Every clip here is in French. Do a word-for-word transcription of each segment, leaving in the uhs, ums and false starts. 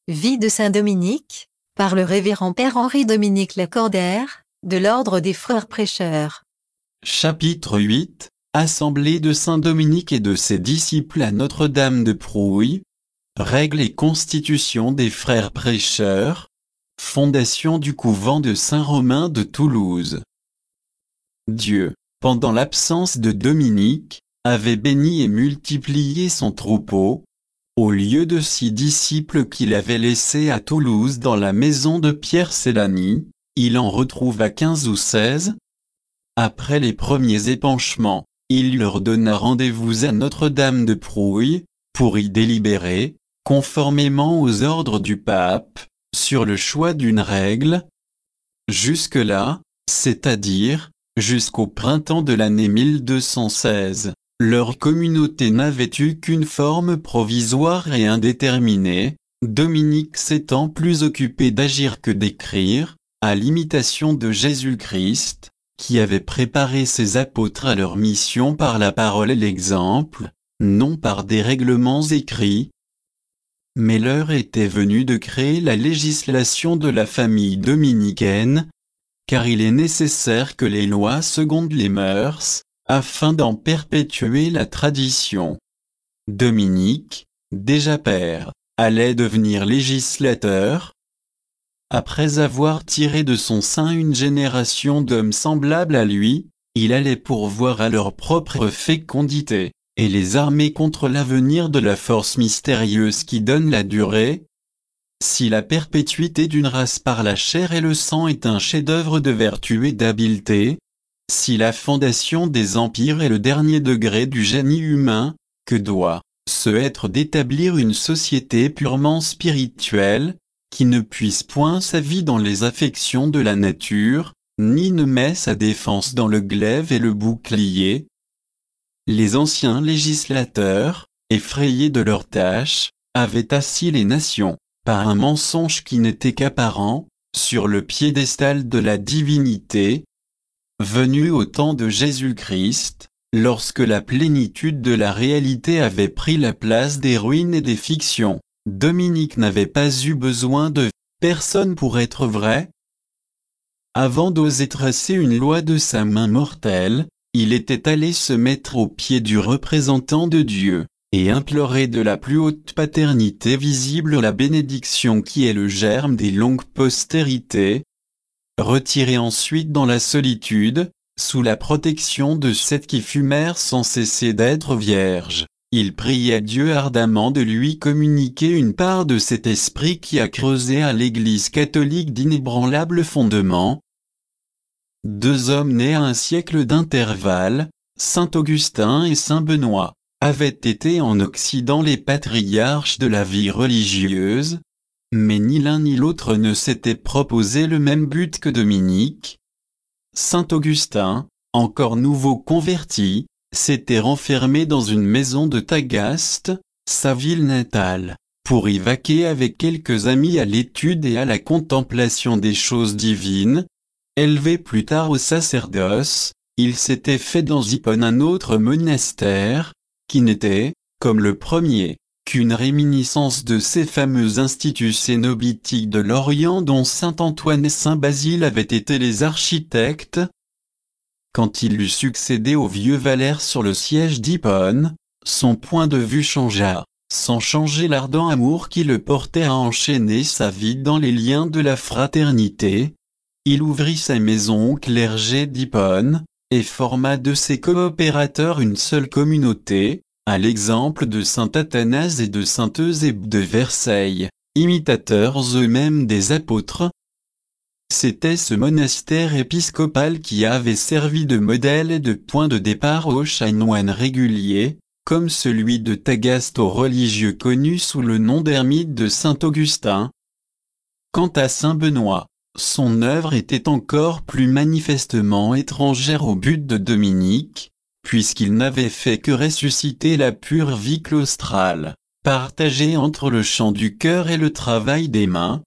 Vie de saint Dominique, par le révérend Père Henri-Dominique Lacordaire, de l'Ordre des Frères Prêcheurs. Chapitre huit, Assemblée de saint Dominique et de ses disciples à Notre-Dame de Prouille. Règles et constitution des Frères Prêcheurs. Fondation du couvent de Saint-Romain de Toulouse. Dieu, pendant l'absence de Dominique, avait béni et multiplié son troupeau. Au lieu de six disciples qu'il avait laissés à Toulouse dans la maison de Pierre Célani, il en retrouva quinze ou seize. Après les premiers épanchements, il leur donna rendez-vous à Notre-Dame de Prouille, pour y délibérer, conformément aux ordres du pape, sur le choix d'une règle. Jusque-là, c'est-à-dire, jusqu'au printemps de l'année mille deux cent seize, leur communauté n'avait eu qu'une forme provisoire et indéterminée, Dominique s'étant plus occupé d'agir que d'écrire, à l'imitation de Jésus-Christ, qui avait préparé ses apôtres à leur mission par la parole et l'exemple, non par des règlements écrits. Mais l'heure était venue de créer la législation de la famille dominicaine, car il est nécessaire que les lois secondent les mœurs, afin d'en perpétuer la tradition. Dominique, déjà père, allait devenir législateur. Après avoir tiré de son sein une génération d'hommes semblables à lui, il allait pourvoir à leur propre fécondité, et les armer contre l'avenir de la force mystérieuse qui donne la durée. Si la perpétuité d'une race par la chair et le sang est un chef-d'œuvre de vertu et d'habileté, si la fondation des empires est le dernier degré du génie humain, que doit se être d'établir une société purement spirituelle, qui ne puise point sa vie dans les affections de la nature, ni ne met sa défense dans le glaive et le bouclier. Les anciens législateurs, effrayés de leur tâche, avaient assis les nations, par un mensonge qui n'était qu'apparent, sur le piédestal de la divinité. Venu au temps de Jésus-Christ, lorsque la plénitude de la réalité avait pris la place des ruines et des fictions, Dominique n'avait pas eu besoin de personne pour être vrai. Avant d'oser tracer une loi de sa main mortelle, il était allé se mettre aux pieds du représentant de Dieu, et implorer de la plus haute paternité visible la bénédiction qui est le germe des longues postérités. Retiré ensuite dans la solitude, sous la protection de cette qui fut mère sans cesser d'être vierge, il pria Dieu ardemment de lui communiquer une part de cet esprit qui a creusé à l'Église catholique d'inébranlables fondements. Deux hommes nés à un siècle d'intervalle, saint Augustin et saint Benoît, avaient été en Occident les patriarches de la vie religieuse. Mais ni l'un ni l'autre ne s'était proposé le même but que Dominique. Saint Augustin, encore nouveau converti, s'était renfermé dans une maison de Tagaste, sa ville natale, pour y vaquer avec quelques amis à l'étude et à la contemplation des choses divines. Élevé plus tard au sacerdoce, il s'était fait dans Hippone un autre monastère, qui n'était, comme le premier, qu'une réminiscence de ces fameux instituts cénobitiques de l'Orient dont saint Antoine et saint Basile avaient été les architectes. Quand il eut succédé au vieux Valère sur le siège d'Hippone, son point de vue changea, sans changer l'ardent amour qui le portait à enchaîner sa vie dans les liens de la fraternité. Il ouvrit sa maison au clergé d'Hippone, et forma de ses coopérateurs une seule communauté, à l'exemple de saint Athanase et de saint Eusèbe de Versailles, imitateurs eux-mêmes des apôtres. C'était ce monastère épiscopal qui avait servi de modèle et de point de départ aux chanoines réguliers, comme celui de Tagaste aux religieux connus sous le nom d'ermite de saint Augustin. Quant à saint Benoît, son œuvre était encore plus manifestement étrangère au but de Dominique, puisqu'il n'avait fait que ressusciter la pure vie claustrale, partagée entre le chant du cœur et le travail des mains.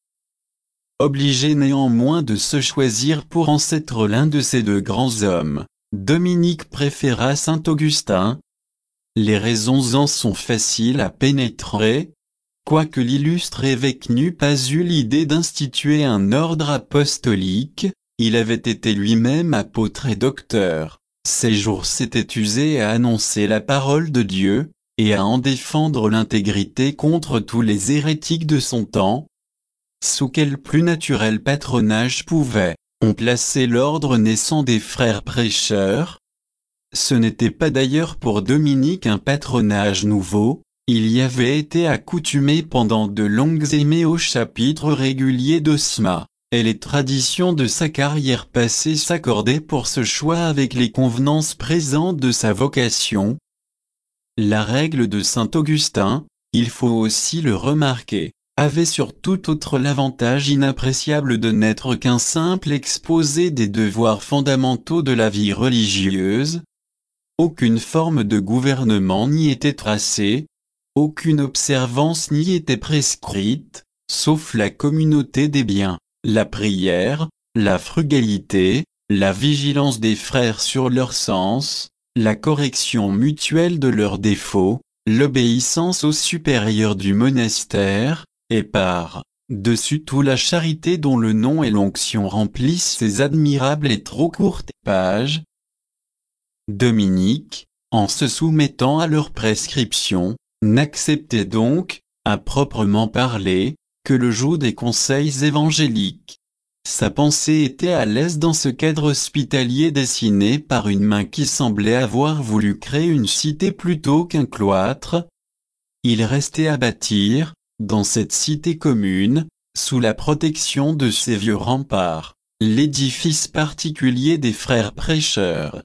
Obligé néanmoins de se choisir pour ancêtre l'un de ces deux grands hommes, Dominique préféra saint Augustin. Les raisons en sont faciles à pénétrer. Quoique l'illustre évêque n'eût pas eu l'idée d'instituer un ordre apostolique, il avait été lui-même apôtre et docteur. Ses jours s'étaient usés à annoncer la parole de Dieu, et à en défendre l'intégrité contre tous les hérétiques de son temps. Sous quel plus naturel patronage pouvait-on placer l'ordre naissant des frères prêcheurs? Ce n'était pas d'ailleurs pour Dominique un patronage nouveau, il y avait été accoutumé pendant de longues années au chapitre régulier d'Osma, et les traditions de sa carrière passée s'accordaient pour ce choix avec les convenances présentes de sa vocation. La règle de saint Augustin, il faut aussi le remarquer, avait sur tout autre l'avantage inappréciable de n'être qu'un simple exposé des devoirs fondamentaux de la vie religieuse. Aucune forme de gouvernement n'y était tracée, aucune observance n'y était prescrite, sauf la communauté des biens, la prière, la frugalité, la vigilance des frères sur leur sens, la correction mutuelle de leurs défauts, l'obéissance aux supérieurs du monastère, et par-dessus tout la charité dont le nom et l'onction remplissent ces admirables et trop courtes pages. Dominique, en se soumettant à leurs prescriptions, n'acceptait donc, à proprement parler, que le joug des conseils évangéliques. Sa pensée était à l'aise dans ce cadre hospitalier dessiné par une main qui semblait avoir voulu créer une cité plutôt qu'un cloître. Il restait à bâtir, dans cette cité commune, sous la protection de ces vieux remparts, l'édifice particulier des frères prêcheurs.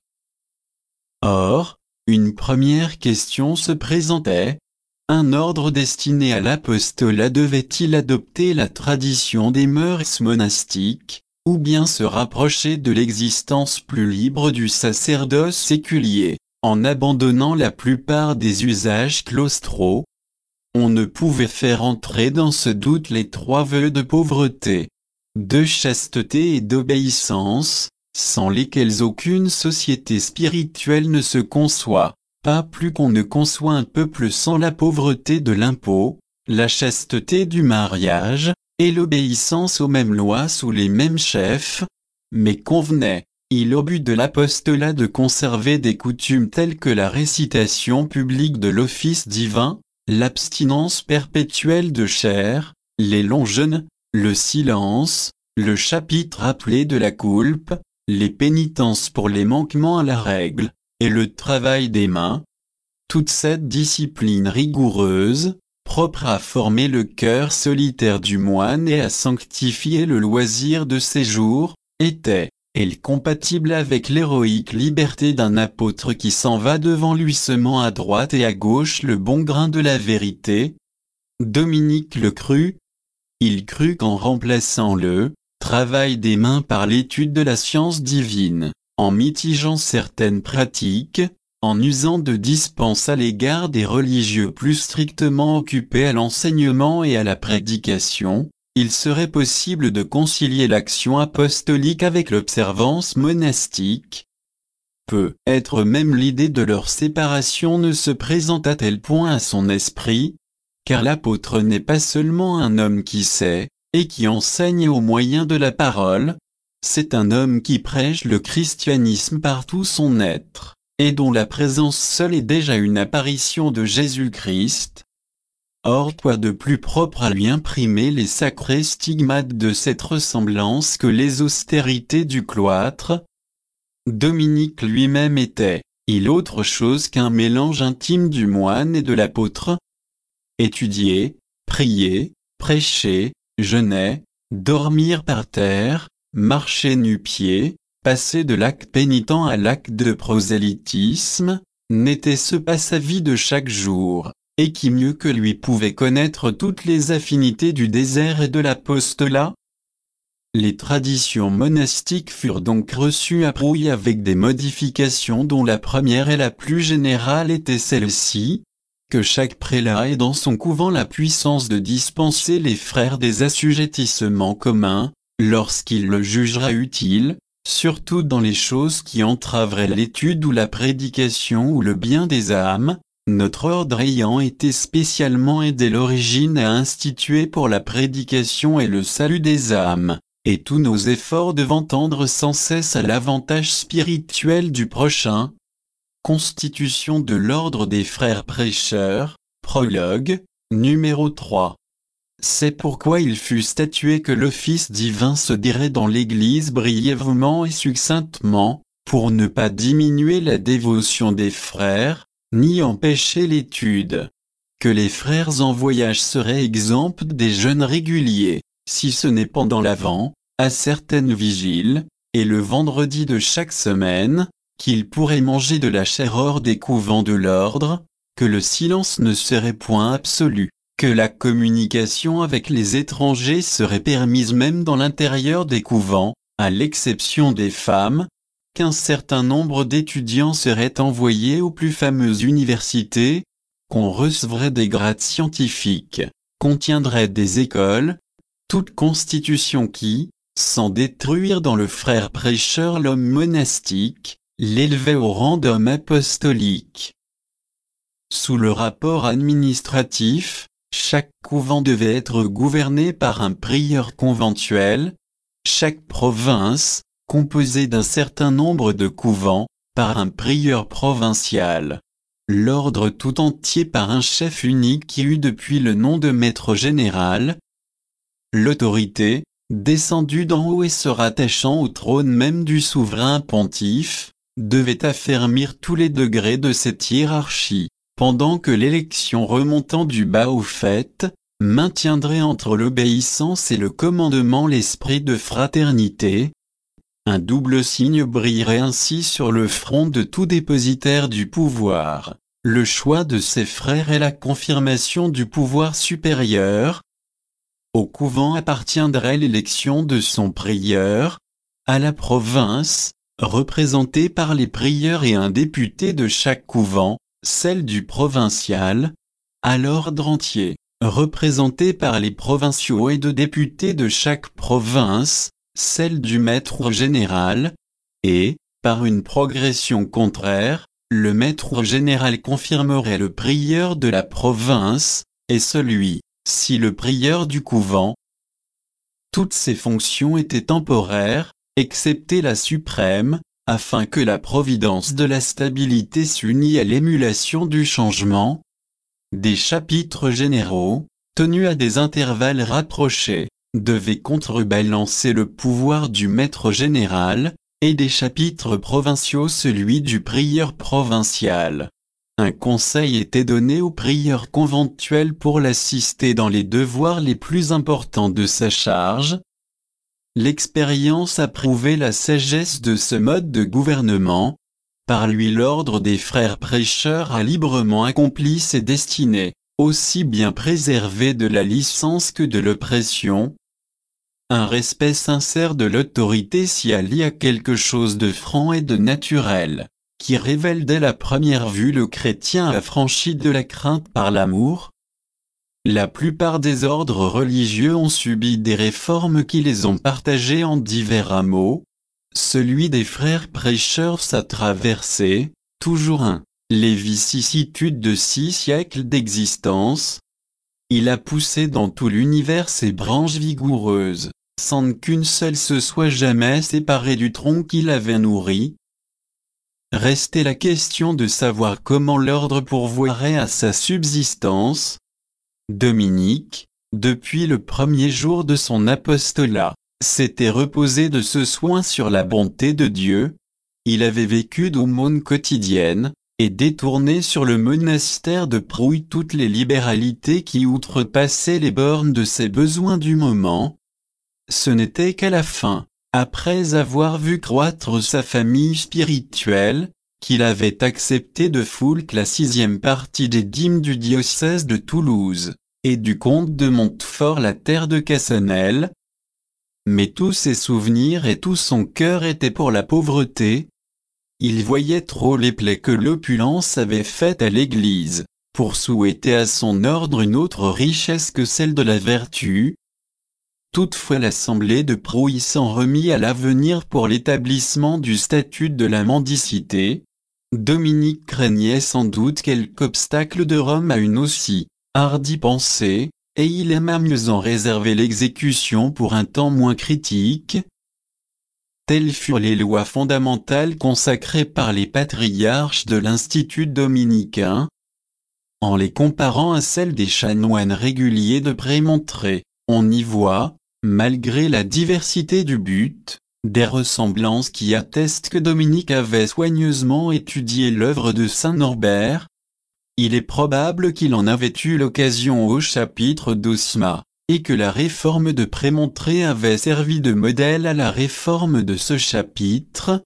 Or, une première question se présentait. Un ordre destiné à l'apostolat devait-il adopter la tradition des mœurs monastiques, ou bien se rapprocher de l'existence plus libre du sacerdoce séculier, en abandonnant la plupart des usages claustraux? On ne pouvait faire entrer dans ce doute les trois vœux de pauvreté, de chasteté et d'obéissance, sans lesquels aucune société spirituelle ne se conçoit. Pas plus qu'on ne conçoit un peuple sans la pauvreté de l'impôt, la chasteté du mariage, et l'obéissance aux mêmes lois sous les mêmes chefs. Mais convenait-il au but de l'apostolat de conserver des coutumes telles que la récitation publique de l'office divin, l'abstinence perpétuelle de chair, les longs jeûnes, le silence, le chapitre appelé de la coulpe, les pénitences pour les manquements à la règle, et le travail des mains? Toute cette discipline rigoureuse, propre à former le cœur solitaire du moine et à sanctifier le loisir de ses jours, était, elle compatible avec l'héroïque liberté d'un apôtre qui s'en va devant lui semant à droite et à gauche le bon grain de la vérité? Dominique le crut. Il crut qu'en remplaçant le travail des mains par l'étude de la science divine, en mitigeant certaines pratiques, en usant de dispenses à l'égard des religieux plus strictement occupés à l'enseignement et à la prédication, il serait possible de concilier l'action apostolique avec l'observance monastique. Peut-être même l'idée de leur séparation ne se présente à tel point à son esprit, car l'apôtre n'est pas seulement un homme qui sait, et qui enseigne au moyen de la parole, c'est un homme qui prêche le christianisme par tout son être, et dont la présence seule est déjà une apparition de Jésus-Christ. Or quoi de plus propre à lui imprimer les sacrés stigmates de cette ressemblance que les austérités du cloître? Dominique lui-même était, il autre chose qu'un mélange intime du moine et de l'apôtre. Étudier, prier, prêcher, jeûner, dormir par terre, marcher nu-pieds, passer de l'acte pénitent à l'acte de prosélytisme, n'était-ce pas sa vie de chaque jour, et qui mieux que lui pouvait connaître toutes les affinités du désert et de l'apostolat? Les traditions monastiques furent donc reçues à Prouille avec des modifications dont la première et la plus générale était celle-ci, que chaque prélat ait dans son couvent la puissance de dispenser les frères des assujettissements communs, lorsqu'il le jugera utile, surtout dans les choses qui entraveraient l'étude ou la prédication ou le bien des âmes, Notre ordre ayant été spécialement et dès l'origine à instituer pour la prédication et le salut des âmes, et tous nos efforts devant tendre sans cesse à l'avantage spirituel du prochain. Constitution de l'ordre des frères prêcheurs, prologue, numéro trois. C'est pourquoi il fut statué que l'office divin se dirait dans l'Église brièvement et succinctement, pour ne pas diminuer la dévotion des frères, ni empêcher l'étude. Que les frères en voyage seraient exempts des jeûnes réguliers, si ce n'est pendant l'Avent, à certaines vigiles, et le vendredi de chaque semaine, qu'ils pourraient manger de la chair hors des couvents de l'ordre, que le silence ne serait point absolu, que la communication avec les étrangers serait permise même dans l'intérieur des couvents, à l'exception des femmes, qu'un certain nombre d'étudiants seraient envoyés aux plus fameuses universités, qu'on recevrait des grades scientifiques, qu'on tiendrait des écoles, toute constitution qui, sans détruire dans le frère prêcheur l'homme monastique, l'élevait au rang d'homme apostolique. Sous le rapport administratif, chaque couvent devait être gouverné par un prieur conventuel, chaque province, composée d'un certain nombre de couvents, par un prieur provincial. L'ordre tout entier par un chef unique qui eut depuis le nom de maître général. L'autorité, descendue d'en haut et se rattachant au trône même du souverain pontife, devait affermir tous les degrés de cette hiérarchie, pendant que l'élection remontant du bas au fait, maintiendrait entre l'obéissance et le commandement l'esprit de fraternité. Un double signe brillerait ainsi sur le front de tout dépositaire du pouvoir, le choix de ses frères et la confirmation du pouvoir supérieur. Au couvent appartiendrait l'élection de son prieur, à la province, représentée par les prieurs et un député de chaque couvent, celle du provincial, à l'ordre entier, représenté par les provinciaux et deux députés de chaque province, celle du maître général, et, par une progression contraire, le maître général confirmerait le prieur de la province, et celui, si le prieur du couvent. Toutes ces fonctions étaient temporaires, excepté la suprême, afin que la providence de la stabilité s'unît à l'émulation du changement. Des chapitres généraux, tenus à des intervalles rapprochés, devaient contrebalancer le pouvoir du maître général, et des chapitres provinciaux celui du prieur provincial. Un conseil était donné au prieur conventuel pour l'assister dans les devoirs les plus importants de sa charge. L'expérience a prouvé la sagesse de ce mode de gouvernement. Par lui l'ordre des frères prêcheurs a librement accompli ses destinées, aussi bien préservé de la licence que de l'oppression. Un respect sincère de l'autorité s'y allie à quelque chose de franc et de naturel, qui révèle dès la première vue le chrétien affranchi de la crainte par l'amour. La plupart des ordres religieux ont subi des réformes qui les ont partagés en divers hameaux. Celui des frères prêcheurs s'a traversé, toujours un, les vicissitudes de six siècles d'existence. Il a poussé dans tout l'univers ses branches vigoureuses, sans qu'une seule se soit jamais séparée du tronc qui l'avait nourri. Restait la question de savoir comment l'ordre pourvoirait à sa subsistance. Dominique, depuis le premier jour de son apostolat, s'était reposé de ce soin sur la bonté de Dieu. Il avait vécu d'aumônes quotidiennes, et détourné sur le monastère de Prouille toutes les libéralités qui outrepassaient les bornes de ses besoins du moment. Ce n'était qu'à la fin, après avoir vu croître sa famille spirituelle, qu'il avait accepté de foulque la sixième partie des dîmes du diocèse de Toulouse, et du comte de Montfort la terre de Cassonel. Mais tous ses souvenirs et tout son cœur étaient pour la pauvreté. Il voyait trop les plaies que l'opulence avait faites à l'Église, pour souhaiter à son ordre une autre richesse que celle de la vertu. Toutefois l'assemblée de Prouille s'en remit à l'avenir pour l'établissement du statut de la mendicité. Dominique craignait sans doute quelque obstacle de Rome à une aussi hardie pensée, et il aima mieux en réserver l'exécution pour un temps moins critique. Telles furent les lois fondamentales consacrées par les patriarches de l'Institut dominicain. En les comparant à celles des chanoines réguliers de Prémontré, on y voit, malgré la diversité du but, des ressemblances qui attestent que Dominique avait soigneusement étudié l'œuvre de saint Norbert. Il est probable qu'il en avait eu l'occasion au chapitre d'Osma, et que la réforme de Prémontré avait servi de modèle à la réforme de ce chapitre.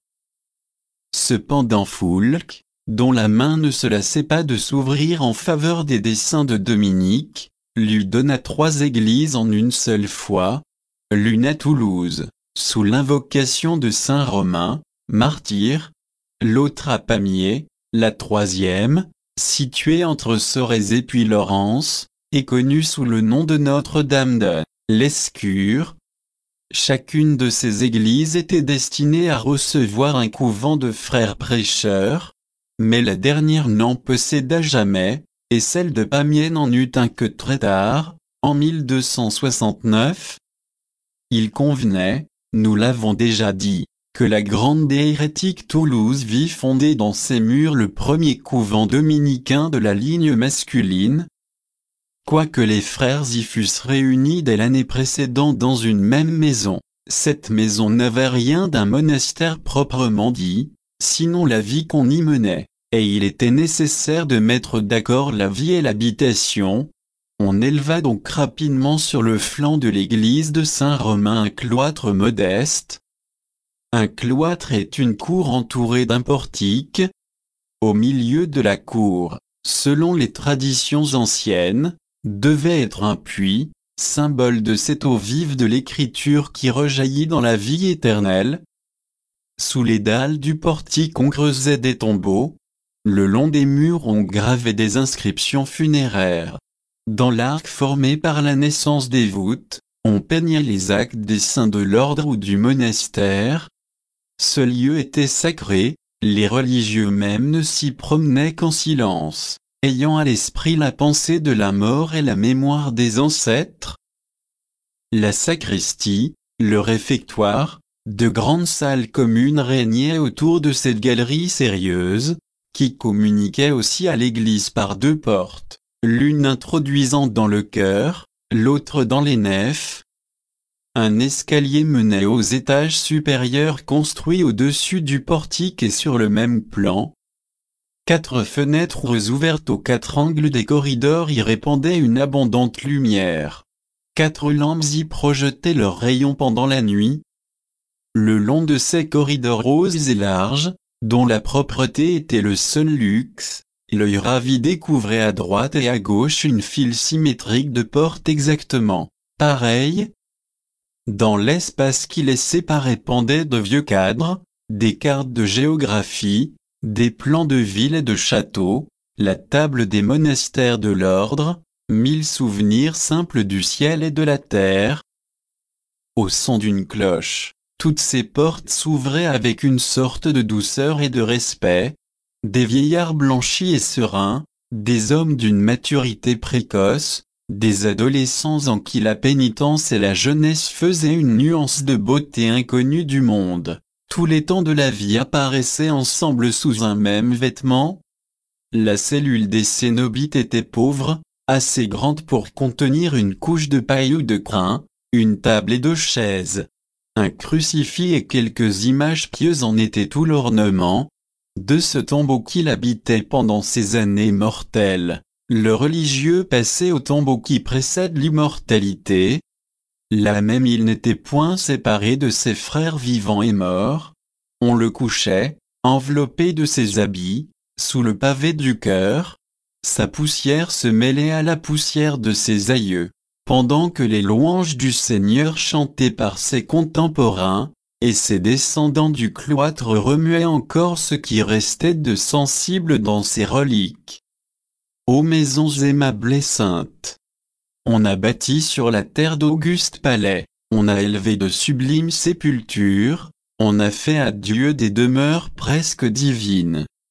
Cependant Foulques, dont la main ne se lassait pas de s'ouvrir en faveur des desseins de Dominique, lui donna trois églises en une seule fois, l'une à Toulouse, sous l'invocation de saint Romain, martyr, l'autre à Pamiers, la troisième, située entre Sorèze et Puylaurens, est connue sous le nom de Notre-Dame de l'Escure. Chacune de ces églises était destinée à recevoir un couvent de frères prêcheurs, mais la dernière n'en posséda jamais, et celle de Pamiers n'en eut un que très tard, en mille deux cent soixante-neuf. Il convenait, nous l'avons déjà dit, que la grande et hérétique Toulouse vit fonder dans ses murs le premier couvent dominicain de la ligne masculine. Quoique les frères y fussent réunis dès l'année précédente dans une même maison, cette maison n'avait rien d'un monastère proprement dit, sinon la vie qu'on y menait, et il était nécessaire de mettre d'accord la vie et l'habitation. On éleva donc rapidement sur le flanc de l'église de Saint-Romain un cloître modeste. Un cloître est une cour entourée d'un portique. Au milieu de la cour, selon les traditions anciennes, devait être un puits, symbole de cette eau vive de l'écriture qui rejaillit dans la vie éternelle. Sous les dalles du portique on creusait des tombeaux. Le long des murs on gravait des inscriptions funéraires. Dans l'arc formé par la naissance des voûtes, on peignait les actes des saints de l'ordre ou du monastère. Ce lieu était sacré, les religieux même ne s'y promenaient qu'en silence, ayant à l'esprit la pensée de la mort et la mémoire des ancêtres. La sacristie, le réfectoire, de grandes salles communes régnaient autour de cette galerie sérieuse, qui communiquait aussi à l'église par deux portes, l'une introduisant dans le chœur, l'autre dans les nefs. Un escalier menait aux étages supérieurs construits au-dessus du portique et sur le même plan. Quatre fenêtres ouvertes aux quatre angles des corridors y répandaient une abondante lumière. Quatre lampes y projetaient leurs rayons pendant la nuit. Le long de ces corridors roses et larges, dont la propreté était le seul luxe, l'œil ravi découvrait à droite et à gauche une file symétrique de portes exactement pareilles. Dans l'espace qui les séparait pendaient de vieux cadres, des cartes de géographie, des plans de villes et de châteaux, la table des monastères de l'ordre, mille souvenirs simples du ciel et de la terre. Au son d'une cloche, toutes ces portes s'ouvraient avec une sorte de douceur et de respect. Des vieillards blanchis et sereins, des hommes d'une maturité précoce, des adolescents en qui la pénitence et la jeunesse faisaient une nuance de beauté inconnue du monde. Tous les temps de la vie apparaissaient ensemble sous un même vêtement. La cellule des cénobites était pauvre, assez grande pour contenir une couche de paille ou de crin, une table et deux chaises. Un crucifix et quelques images pieuses en étaient tout l'ornement. De ce tombeau qu'il habitait pendant ces années mortelles, le religieux passait au tombeau qui précède l'immortalité. Là même il n'était point séparé de ses frères vivants et morts. On le couchait, enveloppé de ses habits, sous le pavé du chœur. Sa poussière se mêlait à la poussière de ses aïeux, pendant que les louanges du Seigneur chantées par ses contemporains, et ses descendants du cloître remuaient encore ce qui restait de sensible dans ses reliques. Ô maisons aimables et saintes! On a bâti sur la terre d'augustes palais, on a élevé de sublimes sépultures, on a fait à Dieu des demeures presque divines.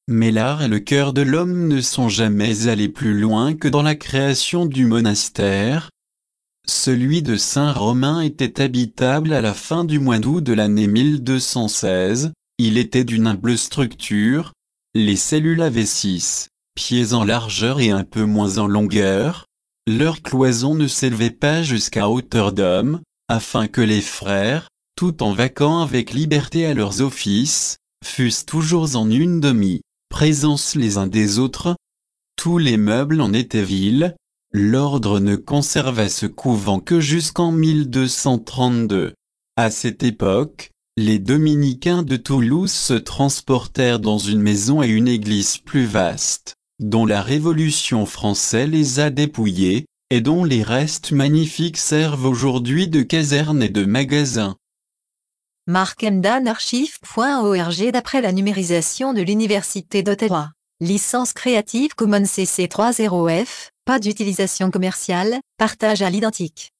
Mais l'art et le cœur de l'homme ne sont jamais allés plus loin que dans la création du monastère. Celui de Saint-Romain était habitable à la fin du mois d'août de l'année mille deux cent seize, il était d'une humble structure, les cellules avaient six pieds en largeur et un peu moins en longueur, leur cloison ne s'élevait pas jusqu'à hauteur d'homme, afin que les frères, tout en vaquant avec liberté à leurs offices, fussent toujours en une demi-présence les uns des autres. Tous les meubles en étaient vils. L'ordre ne conserva ce couvent que jusqu'en mille deux cent trente-deux. À cette époque, les dominicains de Toulouse se transportèrent dans une maison et une église plus vastes, dont la Révolution française les a dépouillés, et dont les restes magnifiques servent aujourd'hui de caserne et de magasin. Mark Emdan archive point org. D'après la numérisation de l'Université d'Ottawa. Licence Creative Commons C C trois point zéro F, pas d'utilisation commerciale, partage à l'identique.